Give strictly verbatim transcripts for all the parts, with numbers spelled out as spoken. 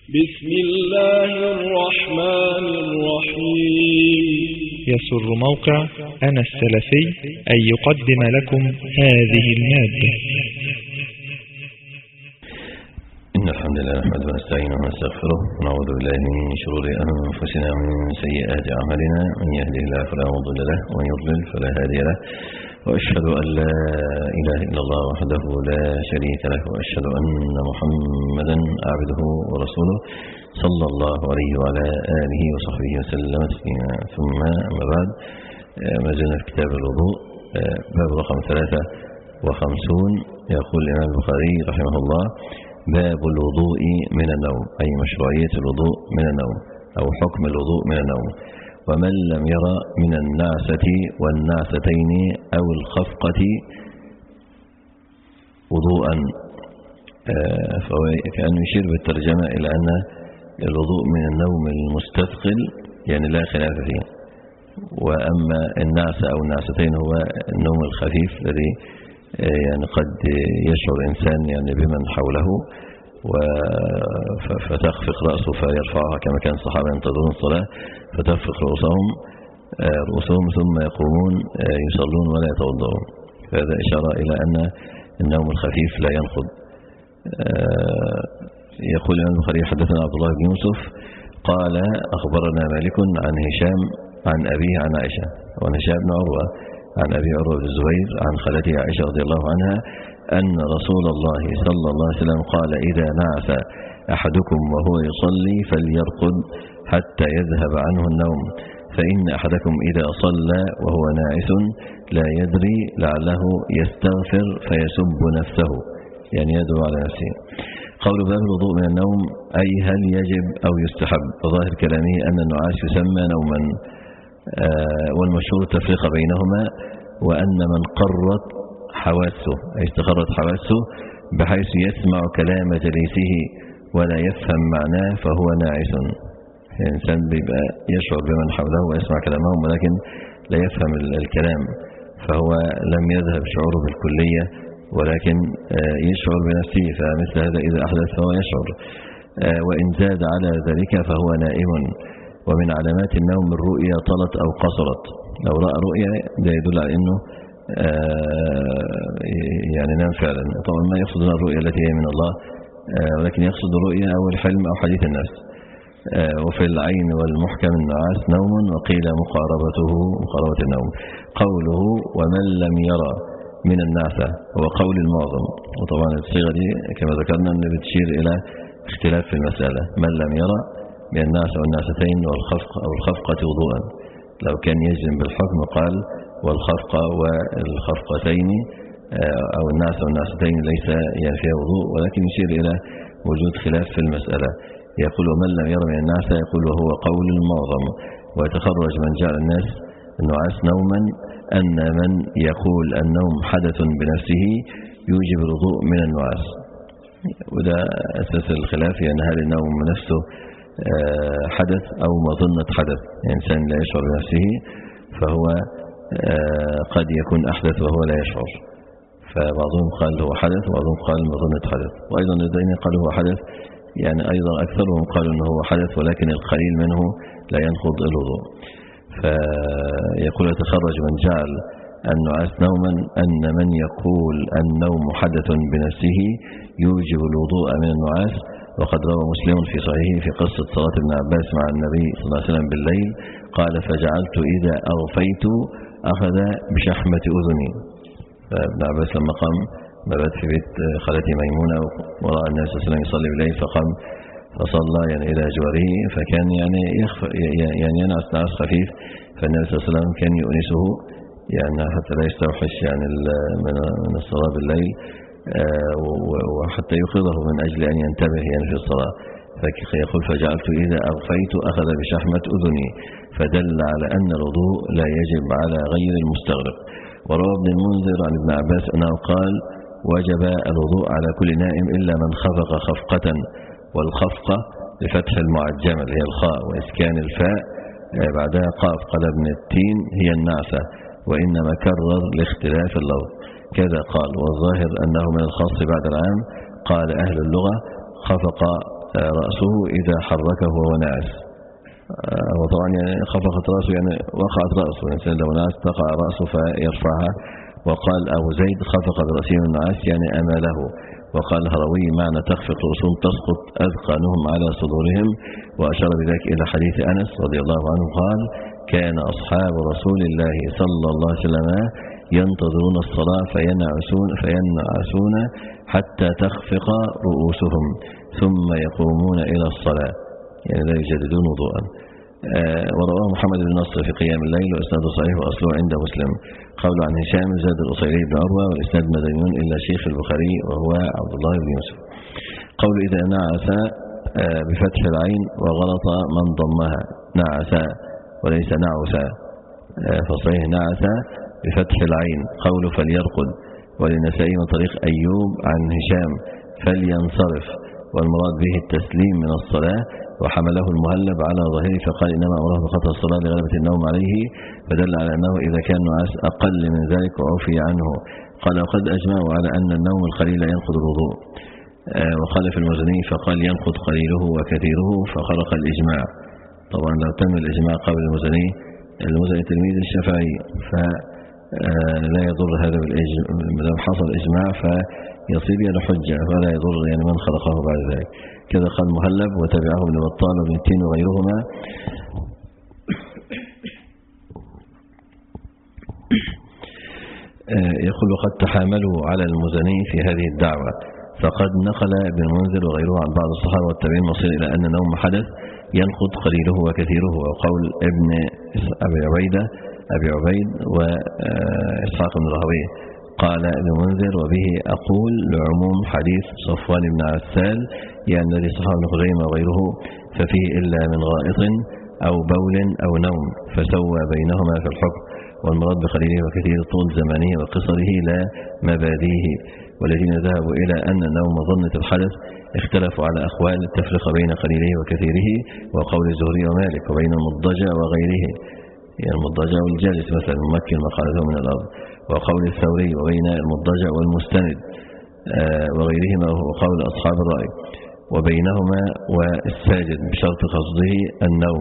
بسم الله الرحمن الرحيم. يسر موقع أنا السلفي أن يقدم لكم هذه المادة. إن الحمد لله نحمده ونستعينه ونستغفره ونعوذ بالله من شرور أنفسنا ومن سيئات أعمالنا، من يهده الله فلا مضل له ومن يضلل فلا هادي له، وأشهد أن لا إله إلا الله وحده لا شريك له، وأشهد أن محمدا عبده ورسوله صلى الله عليه وعلى آله وصحبه وسلم تسليما. ثم أما بعد، ما زلنا في كتاب الوضوء، باب رقم ثلاثة وخمسون. يقول الإمام البخاري رحمه الله: باب الوضوء من النوم، أي مشروعية الوضوء من النوم أو حكم الوضوء من النوم. ومن لم يرى من النعسة والنعستين أو الخفقة وضوءا، فهو كأنه يشير بالترجمة إلى أن الوضوء من النوم المستثقل يعني لا خلاف فيه، وأما النعسة أو النعستين هو النوم الخفيف الذي يعني قد يشعر الإنسان يعني بمن حوله فتخفق رأسه فيرفعها كما كان الصحابة ينتظرون الصلاة، فتخفق رؤوسهم رؤوسهم ثم يقومون يصلون ولا يتوضؤون. فهذا إشارة إلى أن النوم الخفيف لا ينقض. يقول الإمام البخاري: حدثنا عبد الله بن يوسف قال أخبرنا مالك عن هشام عن أبيه عن عائشة، وعن هشام بن عروة عن أبي عروة بن الزبير عن خالته عائشة رضي الله عنها أن رسول الله صلى الله عليه وسلم قال: إذا نعس أحدكم وهو يصلي فليرقد حتى يذهب عنه النوم، فإن أحدكم إذا صلى وهو ناعس لا يدري لعله يستغفر فيسب نفسه، يعني يدعو على نفسه. قول باب الوضوء من النوم، أي هل يجب أو يستحب؟ وظاهر كلامه أن النعاس يسمى نوما، آه والمشهور التفريق بينهما، وأن من قرت حواسه أي استقرت حواسه بحيث يسمع كلام جليسه ولا يفهم معناه فهو ناعس. يعني الإنسان بيبقى يشعر بمن حوله ويسمع كلامهم ولكن لا يفهم الكلام، فهو لم يذهب شعوره بالكلية ولكن يشعر بنفسه، فمثل هذا إذا أحدث فهو يشعر، وإن زاد على ذلك فهو نائم. ومن علامات النوم الرؤية طلت أو قصرت. لو رأى رؤية ده يدل على أنه يعني نام فعلا. طبعا ما يقصد الرؤية التي هي من الله، ولكن يقصد الرؤية أو الحلم أو حديث الناس. وفي العين والمحكم النعاس نوم، وقيل مقاربته مقاربة النوم. قوله ومن لم يرى من النعسة هو قول المعظم، وطبعا الصيغة دي كما ذكرنا أن بتشير إلى اختلاف في المسألة. من لم يرى من النعسة والنعستين والخفق أو الخفقة وضوءا، لو كان يجزم بالحكم قال والخفقة والخفقتين أو النعسة والنعستين ليس يعني فيها وضوء، ولكن يشير إلى وجود خلاف في المسألة. يقول ومن لم يرى من النعسة، يقول وهو قول المعظم. ويتخرج من جعل الناس النعاس نوما أن من يقول النوم حدث بنفسه يوجب الوضوء من النعاس، وده أساس الخلاف، يعني هل النوم نفسه حدث أو مظنة حدث. يعني إنسان لا يشعر بنفسه فهو قد يكون أحدث وهو لا يشعر، فبعضهم قال هو حدث وبعضهم قال مظنة حدث، وأيضا الذين قالوا هو حدث يعني أيضا أكثرهم قالوا أنه هو حدث ولكن القليل منه لا ينقض الوضوء. فيقول يتخرج من جعل النعاس نوما أن من يقول النوم حدث بنفسه يوجب الوضوء من النعاس. وقد روى مسلم في صحيحه في قصة صلاة ابن عباس مع النبي صلى الله عليه وسلم بالليل قال: فجعلت إذا أغفيت أخذ بشحمة أذني. فابن عباس لما قام مبات في بيت خالته ميمونة ورأى النبي صلى الله عليه وسلم يصلي بالليل فقام فصلى يعني إلى جواره، فكان يعني يخف يعني ينعس نعاس خفيف، فالنبي صلى الله عليه وسلم كان يؤنسه يعني حتى لا يستوحش يعني من الصلاة بالليل، وحتى يوقظه من أجل أن ينتبه يعني في الصلاة. فيقول فجعلت إذا أغفيت أخذ بشحمة أذني، فدل على أن الوضوء لا يجب على غير المستغرق. وروى ابن المنذر عن ابن عباس أنه قال: وجب الوضوء على كل نائم إلا من خفق خفقة، والخفقة بفتح المعجمة اللي هي الخاء وإسكان الفاء بعدها قاف قلب من التين هي النعسة، وإنما كرر لاختلاف اللفظ كذا قال. والظاهر أنه من الخاص بعد العام. قال أهل اللغة: خفق رأسه إذا حركه وهو ناعس. وطبعا يعني خفقت رأسه يعني وقعت رأسه، الإنسان لو ناعس تقع رأسه فيرفعها. وقال أبو زيد خفق برأسه النعاس يعني أماله. وقال الهروي معنى تخفق رؤوسهم تسقط أذقانهم على صدورهم، وأشار بذلك إلى حديث أنس رضي الله عنه قال كان أصحاب رسول الله صلى الله عليه وسلم ينتظرون الصلاة فينعسون, فينعسون حتى تخفق رؤوسهم ثم يقومون إلى الصلاة، يعني لا يجددون وضوءا. آه ورواه محمد بن نصر في قيام الليل وإسناده صحيح وأصله عند مسلم. قول عن هشام زاد الأصيلي بن عروة والإسناد مدنيون إلا شيخ البخاري وهو عبد الله بن يوسف. قول إذا نعس آه بفتح العين وغلط من ضمها نعس وليس نعسا، آه فصحيح نعس بفتح العين. قول فليرقد وللنسائي من طريق أيوب عن هشام فلينصرف، والمراد به التسليم من الصلاة. وحمله المهلب على ظاهره فقال إنما أمره بخطأ الصلاة لغلبة النوم عليه، فدل على أنه إذا كان نعاس أقل من ذلك وعفي عنه. قال وقد أجمعوا على أن النوم القليل ينقض الوضوء. آه وقال في المزني فقال ينقض قليله وكثيره فخرق الإجماع. طبعا لو تم الإجماع قبل المزني، المزني تلميذ الشافعي، فلا يضر هذا بالإجماع، لو حصل إجماع فيصير له حجة فلا يضر يعني من خلقه بعد ذلك. كذا قال مهلب وتبعه ابن بطال وابن التين وغيرهما. يقول وقد تحاملوا على المزني في هذه الدعوة، فقد نقل ابن المنذر وغيره عن بعض الصحابة والتابعين المصير إلى أن نوم حدث ينقض قليله وكثيره. وقول ابن أبي عبيدة أبي عبيد وإسحاق بن راهويه. قال ابن المنذر وبه أقول لعموم حديث صفوان بن عسال يعني الذي صحابه ابن خزيمة وغيره، ففيه إلا من غائط أو بول أو نوم فسوى بينهما في الحكم، والمراد بقليله وكثير طول زمانه وقصره لا مباديه. والذين ذهبوا إلى أن النوم ظنة الحدث اختلفوا على أقوال التفرق بين قليله وكثيره، وقول الزهري ومالك وبين المضجع وغيره، يعني المضجع والجالس مثلا ممكن مقالته من الأرض، وقول الثوري وبين المضجع والمستند وغيرهما وقول أصحاب الرأي، وبينهما والساجد بشرط قصده النوم،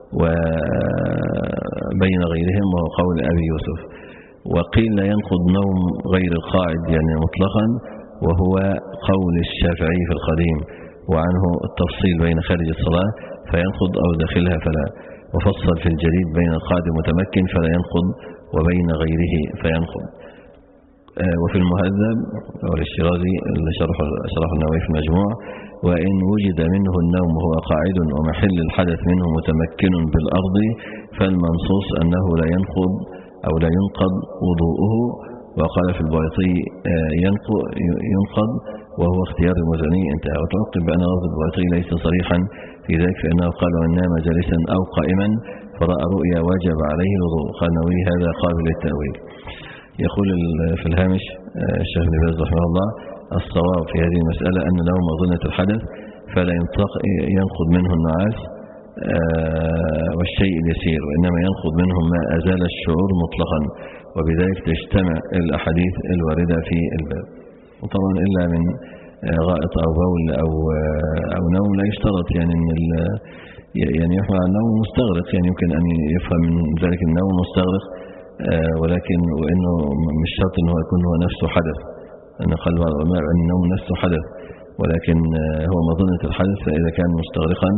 وبين غيرهم وهو قول أبي يوسف. وقيل لا ينقض نوم غير القاعد يعني مطلقا، وهو قول الشافعي في القديم، وعنه التفصيل بين خارج الصلاة فينقض أو داخلها فلا، وفصل في الجديد بين القاعد المتمكن فلا ينقض وبين غيره فينقض. وفي المهذب والشيرازي اللي شرح شرح النووي في المجموع وإن وجد منه النوم وهو قاعد ومحل الحدث منه متمكن بالأرض فالمنصوص أنه لا ينقض أو لا ينقض وضوءه. وقال في البيطي ينقض وهو اختيار المزني انتهى. وتعقب بأن لفظ البيطي ليس صريحا في ذلك، فإنه قال من نام جالسا أو قائما فرأى رؤيا وجب عليه الوضوء. قال النووي هذا قابل للتأويل. يقول في الهامش الشيخ ابن باز رحمه الله الصواب في هذه المسألة أن له مظنة الحدث فلا ينقض منه النعاس والشيء اليسير، وإنما ينقض منه ما أزال الشعور مطلقا، وبذلك تجتمع الأحاديث الواردة في الباب. وطبعا إلا من غائط أو بول أو أو نوم لا يشترط يعني أن يعني يحمل على النوم مستغرق، يعني يمكن أن يفهم من ذلك النوم مستغرق، ولكن وإنه مش شرط أنه يكون هو نفسه حدث، أن قال بعض العلماء أن النوم نفسه حدث، ولكن هو مظنة الحدث، فإذا كان مستغرقا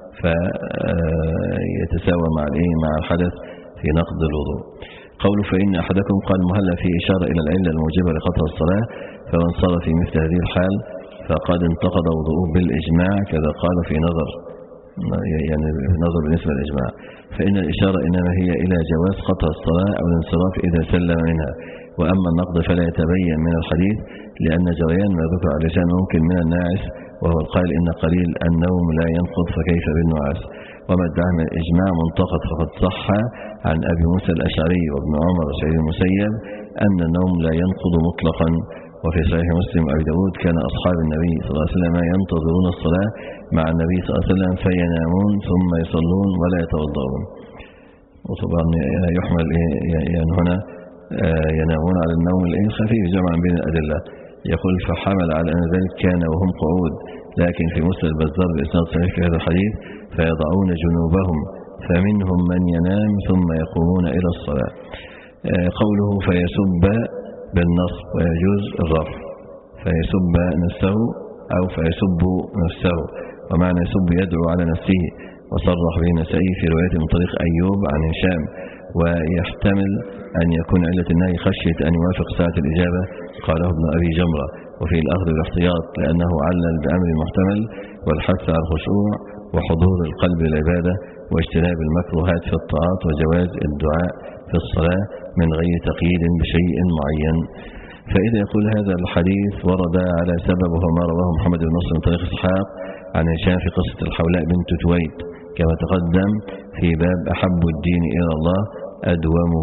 فيتساوى مع الايه مع الحدث في نقض الوضوء. قوله فإن أحدكم قال مهلا في إشارة إلى العلة الموجبة لقطع الصلاة، فمن صار في مثل هذه الحال فقد انتقض وضوءه بالإجماع، كذا قال في نظر يعني نظر بالنسبة للإجماع. فإن الإشارة إنما هي إلى جواز قطع الصلاة أو الانصراف إذا سلم منها، وأما النقض فلا يتبين من الحديث لأن جريان ما ذكر على لسان ممكن من الناعس، وهو القائل إن قليل النوم لا ينقض فكيف بالنعاس. وما ادعاه من الإجماع منتقد فقد صح عن أبي موسى الأشعري وابن عمر وسعيد المسيب أن النوم لا ينقض مطلقا. وفي صحيح مسلم أبي داود كان أصحاب النبي صلى الله عليه وسلم ينتظرون الصلاة مع النبي صلى الله عليه وسلم فينامون ثم يصلون ولا يتوضؤون. وطبعا يحمل يعني هنا ينامون على النوم الخفيف جمعا بين الأدلة، يقول فحمل على أن ذلك كان وهم قعود، لكن في مسند البزار بإسناد صحيح في هذا الحديث فيضعون جنوبهم فمنهم من ينام ثم يقومون إلى الصلاة. قوله فيسب بالنصب ويجوز الرفع، فيسب نفسه أو فيسب نفسه، ومعنى يسب يدعو على نفسه، وصرح به النسائي في رواية من طريق أيوب عن هشام. ويحتمل أن يكون علة النهي خشية أن يوافق ساعة الإجابة، قاله ابن أبي جمرة، وفي الأخذ بالاحتياط لأنه علل بأمر محتمل والحث على الخشوع وحضور القلب للعبادة واجتناب المكروهات في الطاعات وجواز الدعاء في الصلاة من غير تقييد بشيء معين. فإذا يقول هذا الحديث ورد على سبب وهو ما رواه محمد بن نصر من طريق إسحاق عن هشام في قصة الحولاء بنت تويت كما تقدم في باب أحب الدين إلى الله أدومه.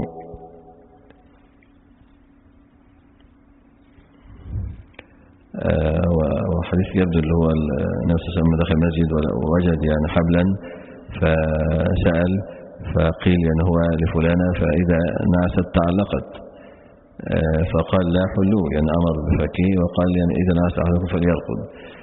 آه وحديث يبدو اللي هو النبي صلى الله عليه وسلم دخل المسجد ووجد يعني حبلا فسأل فقيل يعني هو لفلانة، فإذا نعست تعلقت آه فقال لا حلو، يعني أمر بفكه، وقال يعني إذا نعس أحدكم فليرقد.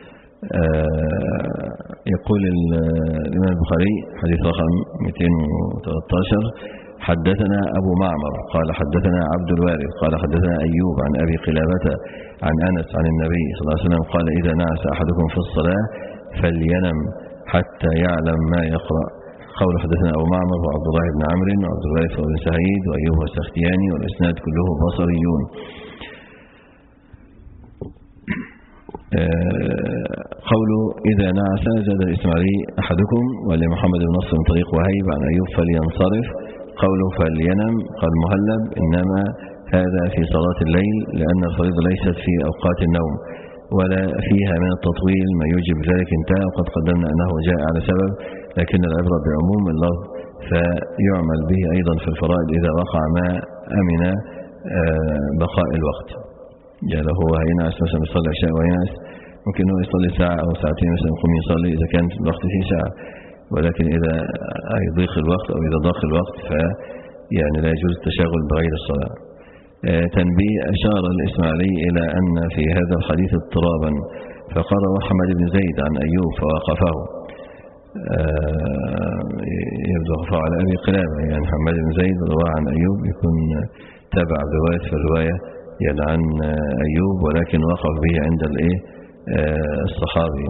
آه يقول الإمام البخاري حديث رقم مئتين وثلاثة عشر حدثنا أبو معمر قال حدثنا عبد الوارث قال حدثنا أيوب عن أبي قلابة عن أنس عن النبي صلى الله عليه وسلم قال إذا نعس أحدكم في الصلاة فلينم حتى يعلم ما يقرأ. قول حدثنا أبو معمر وعبد الله بن عمرو وعبد الوارث بن سعيد وأيوب السختياني والإسناد كله بصريون. قوله إذا نعس زاد الإسماعيلي أحدكم ولمحمد بن نصر من طريق وهيب عن أيوب فلينصرف. قوله فلينم قال مهلب إنما هذا في صلاة الليل لأن الفريضة ليست في أوقات النوم ولا فيها من التطويل ما يوجب ذلك انتهى، وقد قدمنا أنه جاء على سبب، لكن العبرة بعموم اللفظ فيعمل به أيضا في الفرائض إذا وقع ما أمن بقاء الوقت. يعني هو هينعس مثلا يصلي عشاء وينعس ممكن هو يصلي ساعة أو ساعتين مثلا يقوم يصلي إذا كان الوقت فيه ساعة، ولكن إذا يضيق الوقت أو إذا ضاق الوقت ف يعني لا يجوز التشاغل بغير الصلاة. تنبيه أشار الإسماعيلي إلى أن في هذا الحديث اضطرابا فقال محمد بن زيد عن أيوب فوقفه، يبدو وقفه على أبي قلابة، يعني محمد بن زيد رواه عن أيوب يكون تابع برواية في الرواية يعني عن أيوب، ولكن وقف به عند الإيه الصحابي.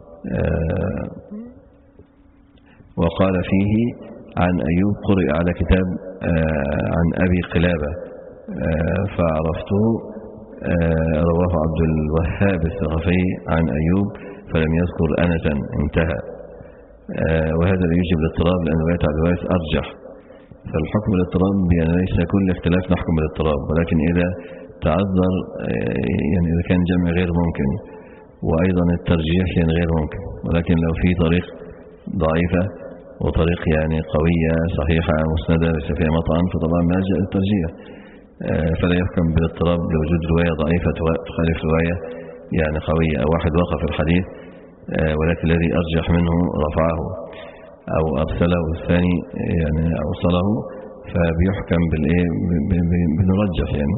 وقال فيه عن أيوب قرئ على كتاب عن أبي قلابة فعرفته، رواه عبد الوهاب الثقفي عن أيوب فلم يذكر أنسا انتهى. وهذا لا يوجب الاضطراب لأن رواية عبد الوارث أرجح، فالحكم بالاضطراب يعني ليس كل اختلاف نحكم بالاضطراب، ولكن إذا تعذر يعني إذا كان جمع غير ممكن وأيضا الترجيح يعني غير ممكن، ولكن لو في طريق ضعيفة وطريق يعني قوية صحيحة مسندة ليس فيها مطعن فطبعا ما جاء الترجيح، فلا يحكم بالاضطراب لوجود رواية ضعيفة تخالف رواية يعني قوية أو واحد وقف الحديث ولكن الذي أرجح منه رفعه أو أرسله الثاني يعني أوصله فبيحكم بالإيه بنرجح يعني.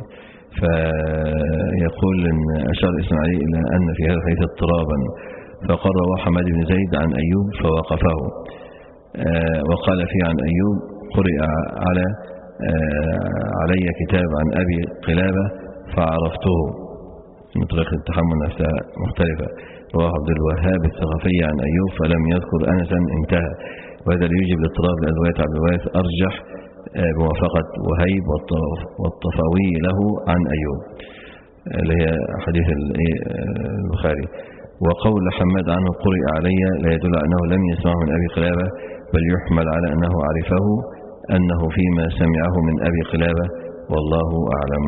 فيقول إن أشار الإسماعيلي إلى أن في هذا الحديث اضطرابا فقرر حماد بن زيد عن أيوب فوقفه. وقال فيه عن أيوب قرئ على علي كتاب عن أبي قلابة فعرفته، من طريقة التحمل نفسها مختلفة. رواه عبد الوهاب الثقفي عن أيوب فلم يذكر أنسا انتهى. وهذا يوجب الاضطراب لأن رواية عبد الوارث أرجح بموافقة وهيب والطفاوي له عن أيوب اللي هي حديث البخاري. وقول حماد عنه قرئ علي لا يدل أنه لم يسمعه من أبي قلابة بل يحمل على أنه عرفه أنه فيما سمعه من أبي قلابة والله أعلم.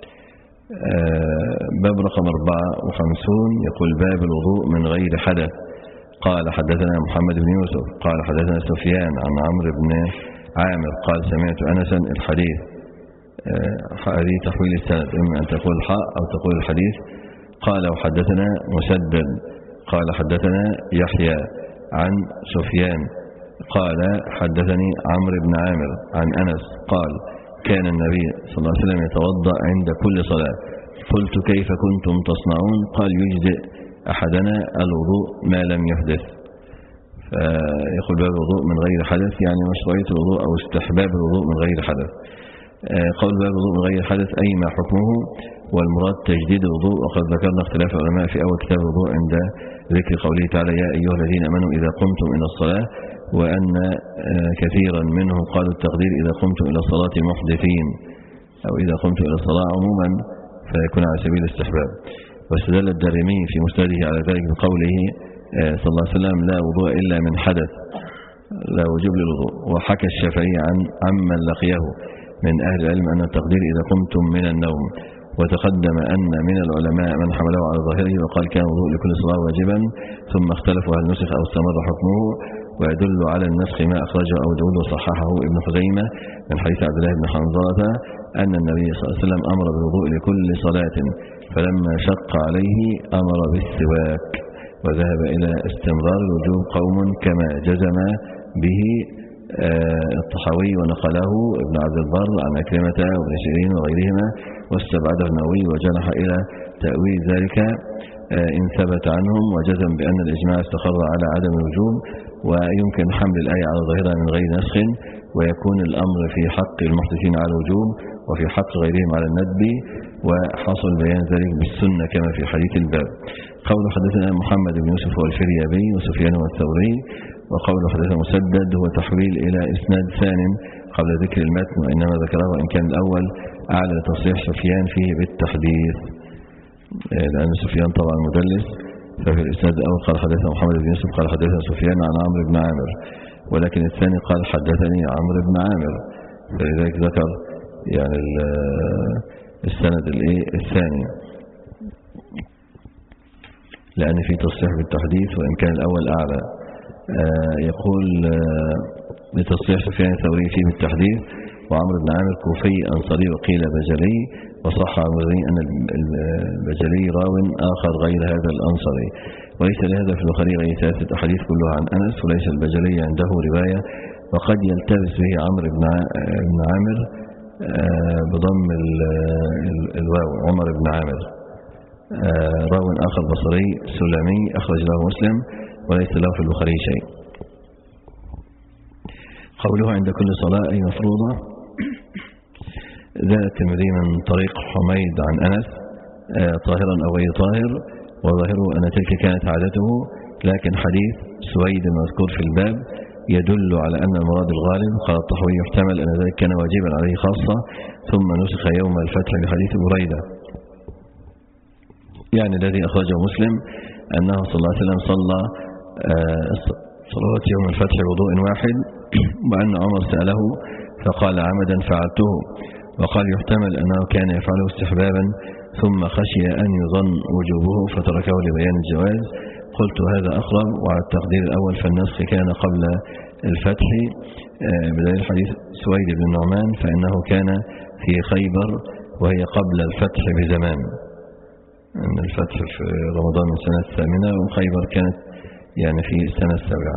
باب رقم أربعة وخمسون يقول باب الوضوء من غير حدث. قال حدثنا محمد بن يوسف قال حدثنا سفيان عن عمرو بن عامر قال سمعت أنسا الحديث. هذه تحويل السند، إما أن تقول الحاء أو تقول الحديث. قال وحدثنا مسدد قال حدثنا يحيى عن سفيان قال حدثني عمرو بن عامر عن أنس قال كان النبي صلى الله عليه وسلم يتوضأ عند كل صلاة قلت كيف كنتم تصنعون؟ قال يجزئ أحدنا الوضوء ما لم يحدث. فيقول باب الوضوء من غير حدث يعني مشروعية الوضوء أو استحباب الوضوء من غير حدث. قول باب الوضوء من غير حدث أي ما حكمه، والمراد تجديد الوضوء. وقد ذكرنا اختلاف العلماء في أول كتاب الوضوء عند ذكر قوله تعالى يا أيها الذين آمنوا إذا قمتم إلى الصلاة، وأن كثيرا منهم قالوا التقدير إذا قمتم إلى الصلاة محدثين، أو إذا قمتم إلى الصلاة عموما فيكون على سبيل الاستحباب. واستدل الدارمي في مسنده على ذلك بقوله صلى الله عليه وسلم لا وضوء إلا من حدث، لا وجوب للوضوء. وحكى الشافعي عن عمن لقيه من أهل العلم أن التقدير إذا قمتم من النوم. وتقدم أن من العلماء من حمله على ظاهره وقال كان الوضوء لكل صلاة واجبا، ثم اختلفوا هل نسخ أو استمر حكمه. ويدل على النسخ ما أخرجه أبو داود وصححه ابن خزيمة من حديث عبد الله بن حنظلة أن النبي صلى الله عليه وسلم أمر بالوضوء لكل صلاة، فلما شق عليه أمر بالسواك. وذهب إلى استمرار الوجوب قوم كما جزم به الطحاوي ونقله ابن عبد البر عن أكرمة وابن سيرين وغيرهما، واستبعده النووي وجنح إلى تأويل ذلك إن ثبت عنهم، وجزم بأن الإجماع استقر على عدم الوجوب. ويمكن حمل الآية على ظاهرها من غير نسخ، ويكون الأمر في حق المحدثين على الوجوب وفي حق غيرهم على الندب، وحصل بيان ذلك بالسنة كما في حديث الباب. قول حدثنا محمد بن يوسف والفريابي وسفيان والثوري. وقول حدثنا مسدد هو تحويل إلى إسناد ثانٍ قبل ذكر المتن، وإنما ذكره وإن كان الأول أعلى تصريح سفيان فيه بالتحديث، لأن سفيان طبعا مدلس. ففي الإسناد الأول قال حدثنا محمد بن يوسف قال حدثنا سفيان عن عمرو بن عامر، ولكن الثاني قال حدثني عمرو بن عامر، فلذلك ذكر يعني السند الثاني، لأن في تصريح بالتحديث وإن كان الأول أعلى. يقول بتصريح سفيان الثوري فيه بالتحديث، وعمرو بن عامر كوفي أنصاري وقيل بجلي، وصح عمري أن البجلي راو آخر غير هذا الأنصاري. وليس لهذا في البخاري غير ثلاثة أحاديث كلها عن أنس، وليس البجلي عنده رواية. وقد يلتبس به عمرو بن عامر بضم الواو عمر بن عامر، راو آخر بصري سلمي أخرج له مسلم، وليس له في البخاري شيء. قوله عند كل صلاة أي مفروضة. ذات الترمذي من طريق حميد عن أنس طاهرا أو غير طاهر، وظاهره أن تلك كانت عادته، لكن حديث سويد المذكور في الباب يدل على أن المراد الغالب. قال الطحاوي يحتمل أن ذلك كان واجبا عليه خاصة، ثم نسخ يوم الفتح بحديث بريدة، يعني الذي أخرجه مسلم أنه صلى الله عليه وسلم صلى صلوات يوم الفتح بوضوء واحد، وأن عمر سأله فقال عمدا فعلته. وقال يحتمل أنه كان يفعله استحبابا ثم خشي أن يظن وجوبه فتركه لبيان الجواز. قلت هذا أقرب، وعلى التقدير الأول فالنسخ كان قبل الفتح بدليل حديث سويد بن النعمان، فإنه كان في خيبر وهي قبل الفتح بزمان، أن الفتح في رمضان من السنة الثامنة، وخيبر كانت يعني في السنة السابعة.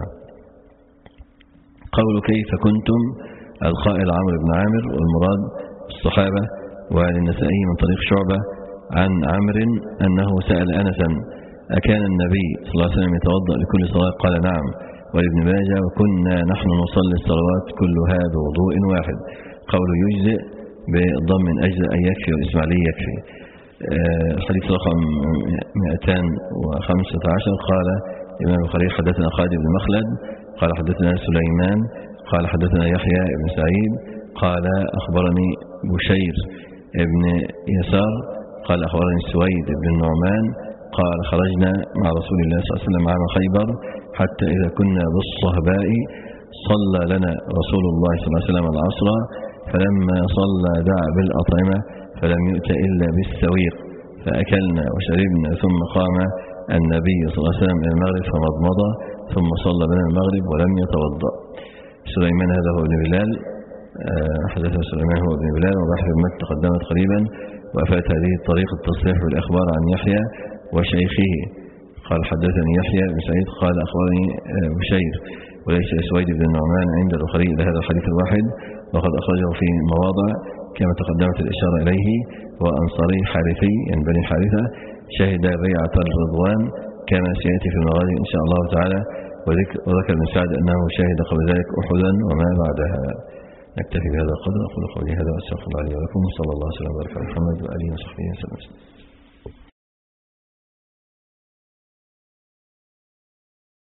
قول كيف كنتم القائل عمرو بن عامر، والمراد الصحابة. وللنسائي من طريق شعبة عن عمرو أنه سأل أنسا أكان النبي صلى الله عليه وسلم يتوضأ لكل صلاة؟ قال نعم. ولابن ماجه وكنا نحن نصلي الصلوات كلها بوضوء واحد. قول يجزئ بضم أجزاء أن يكفي، والإسماعيلي يكفي. الحديث رقم مئتين وخمسة عشر قال الإمام البخاري حدثنا خالد بن مخلد قال حدثنا سليمان قال حدثنا يحيى بن سعيد قال أخبرني بشير بن يسار قال أخبرني سويد بن النعمان قال خرجنا مع رسول الله صلى الله عليه وسلم عام خيبر حتى إذا كنا بالصهباء صلى لنا رسول الله صلى الله عليه وسلم العصر، فلما صلى دعا بالأطعمة فلم يؤت إلا بالسويق، فأكلنا وشربنا، ثم قام النبي صلى الله عليه وسلم إلى المغرب فمضمض، ثم صلى بنا المغرب ولم يتوضأ. سليمان هذا هو ابن بلال، حدثنا سليمان هو ابن بلال، وبحث المتن تقدمت قريبا، وأفات هذه الطريقة التصريح بالإخبار عن يحيى وشيخه قال حدثني يحيى بن سعيد قال أخبرني بشير، وليس سويد بن النعمان عند البخاري إلى هذا الحديث الواحد، وقد أخرجه في مواضع كما تقدمت الإشارة إليه. وأنصاري حارثي يعني بني حارثة شهد بيعة الرضوان كما سيأتي في المغازي إن شاء الله تعالى. وذكر ابن سعد أنه شهد قبل ذلك أحدا وما بعدها. نكتفي بهذا القدر. أقول قولي هذا وأستغفر الله لي ولكم. صلى الله عليه وسلم وبارك على محمد وآله وصحبه وسلم.